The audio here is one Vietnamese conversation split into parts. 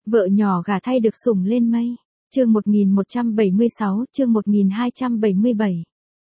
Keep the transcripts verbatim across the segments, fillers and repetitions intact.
Vợ nhỏ gả thay được sủng lên mây. Chương một nghìn một trăm bảy mươi sáu, chương một nghìn hai trăm bảy mươi bảy.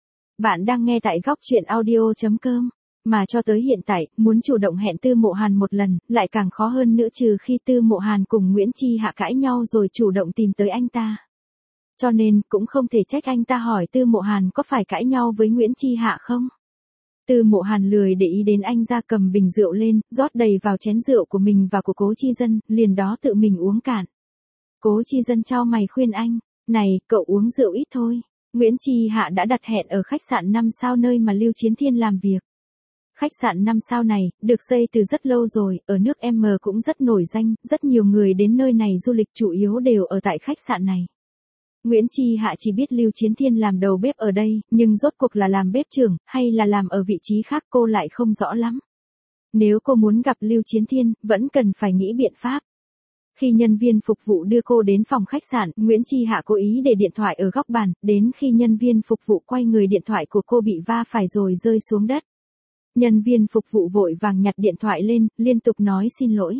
Bạn đang nghe tại góc truyện audio chấm com. Mà cho tới hiện tại, muốn chủ động hẹn Tư Mộ Hàn một lần, lại càng khó hơn nữa trừ khi Tư Mộ Hàn cùng Nguyễn Chi Hạ cãi nhau rồi chủ động tìm tới anh ta. Cho nên, cũng không thể trách anh ta hỏi Tư Mộ Hàn có phải cãi nhau với Nguyễn Chi Hạ không. Tư Mộ Hàn lười để ý đến anh ra, cầm bình rượu lên, rót đầy vào chén rượu của mình và của Cố Chi Dân, liền đó tự mình uống cạn. Cố Chi Dân chau mày khuyên anh, này, cậu uống rượu ít thôi. Nguyễn Chi Hạ đã đặt hẹn ở khách sạn năm sao nơi mà Lưu Chiến Thiên làm việc. Khách sạn năm sao này, được xây từ rất lâu rồi, ở nước M cũng rất nổi danh, rất nhiều người đến nơi này du lịch chủ yếu đều ở tại khách sạn này. Nguyễn Chi Hạ chỉ biết Lưu Chiến Thiên làm đầu bếp ở đây, nhưng rốt cuộc là làm bếp trưởng, hay là làm ở vị trí khác cô lại không rõ lắm. Nếu cô muốn gặp Lưu Chiến Thiên, vẫn cần phải nghĩ biện pháp. Khi nhân viên phục vụ đưa cô đến phòng khách sạn, Nguyễn Chi Hạ cố ý để điện thoại ở góc bàn, đến khi nhân viên phục vụ quay người điện thoại của cô bị va phải rồi rơi xuống đất. Nhân viên phục vụ vội vàng nhặt điện thoại lên, liên tục nói xin lỗi.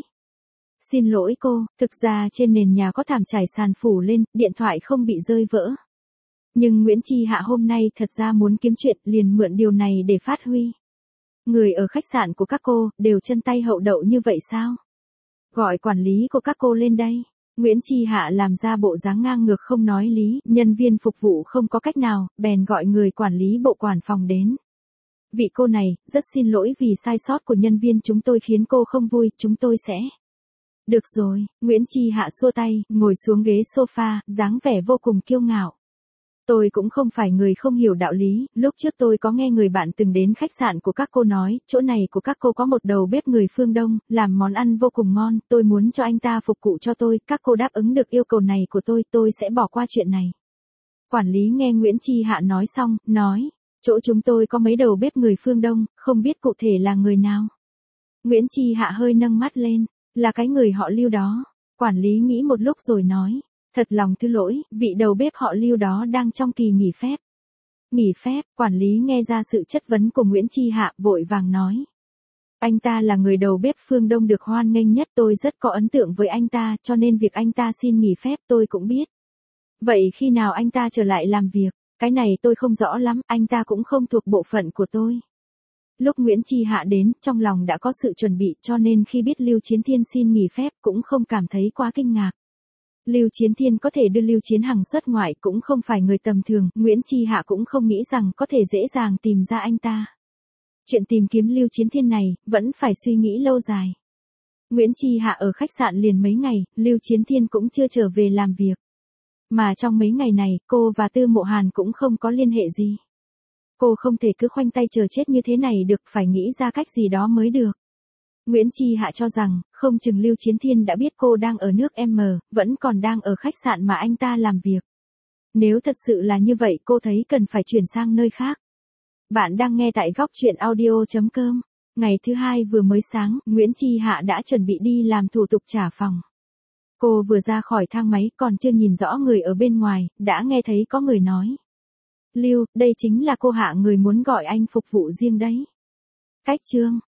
Xin lỗi cô, thực ra trên nền nhà có thảm trải sàn phủ lên, điện thoại không bị rơi vỡ. Nhưng Nguyễn Chi Hạ hôm nay thật ra muốn kiếm chuyện, liền mượn điều này để phát huy. Người ở khách sạn của các cô, đều chân tay hậu đậu như vậy sao? Gọi quản lý của các cô lên đây. Nguyễn Chi Hạ làm ra bộ dáng ngang ngược không nói lý, nhân viên phục vụ không có cách nào, bèn gọi người quản lý bộ quản phòng đến. Vị cô này, rất xin lỗi vì sai sót của nhân viên chúng tôi khiến cô không vui, chúng tôi sẽ... Được rồi, Nguyễn Chi Hạ xua tay, ngồi xuống ghế sofa, dáng vẻ vô cùng kiêu ngạo. Tôi cũng không phải người không hiểu đạo lý, lúc trước tôi có nghe người bạn từng đến khách sạn của các cô nói, chỗ này của các cô có một đầu bếp người phương Đông, làm món ăn vô cùng ngon, tôi muốn cho anh ta phục vụ cho tôi, các cô đáp ứng được yêu cầu này của tôi, tôi sẽ bỏ qua chuyện này. Quản lý nghe Nguyễn Chi Hạ nói xong, nói, chỗ chúng tôi có mấy đầu bếp người phương Đông, không biết cụ thể là người nào. Nguyễn Chi Hạ hơi nâng mắt lên, là cái người họ Lưu đó. Quản lý nghĩ một lúc rồi nói, thật lòng thứ lỗi, vị đầu bếp họ Lưu đó đang trong kỳ nghỉ phép. Nghỉ phép, quản lý nghe ra sự chất vấn của Nguyễn Chi Hạ, vội vàng nói. Anh ta là người đầu bếp phương Đông được hoan nghênh nhất, tôi rất có ấn tượng với anh ta, cho nên việc anh ta xin nghỉ phép tôi cũng biết. Vậy khi nào anh ta trở lại làm việc? Cái này tôi không rõ lắm, anh ta cũng không thuộc bộ phận của tôi. Lúc Nguyễn Chi Hạ đến, trong lòng đã có sự chuẩn bị, cho nên khi biết Lưu Chiến Thiên xin nghỉ phép cũng không cảm thấy quá kinh ngạc. Lưu Chiến Thiên có thể đưa Lưu Chiến Hằng xuất ngoại cũng không phải người tầm thường, Nguyễn Chi Hạ cũng không nghĩ rằng có thể dễ dàng tìm ra anh ta. Chuyện tìm kiếm Lưu Chiến Thiên này, vẫn phải suy nghĩ lâu dài. Nguyễn Chi Hạ ở khách sạn liền mấy ngày, Lưu Chiến Thiên cũng chưa trở về làm việc. Mà trong mấy ngày này, cô và Tư Mộ Hàn cũng không có liên hệ gì. Cô không thể cứ khoanh tay chờ chết như thế này được, phải nghĩ ra cách gì đó mới được. Nguyễn Chi Hạ cho rằng, không chừng Lưu Chiến Thiên đã biết cô đang ở nước M, vẫn còn đang ở khách sạn mà anh ta làm việc. Nếu thật sự là như vậy cô thấy cần phải chuyển sang nơi khác. Bạn đang nghe tại góc truyện audio chấm com. Ngày thứ hai vừa mới sáng, Nguyễn Chi Hạ đã chuẩn bị đi làm thủ tục trả phòng. Cô vừa ra khỏi thang máy còn chưa nhìn rõ người ở bên ngoài, đã nghe thấy có người nói. Lưu, đây chính là cô Hạ người muốn gọi anh phục vụ riêng đấy. Cách chương.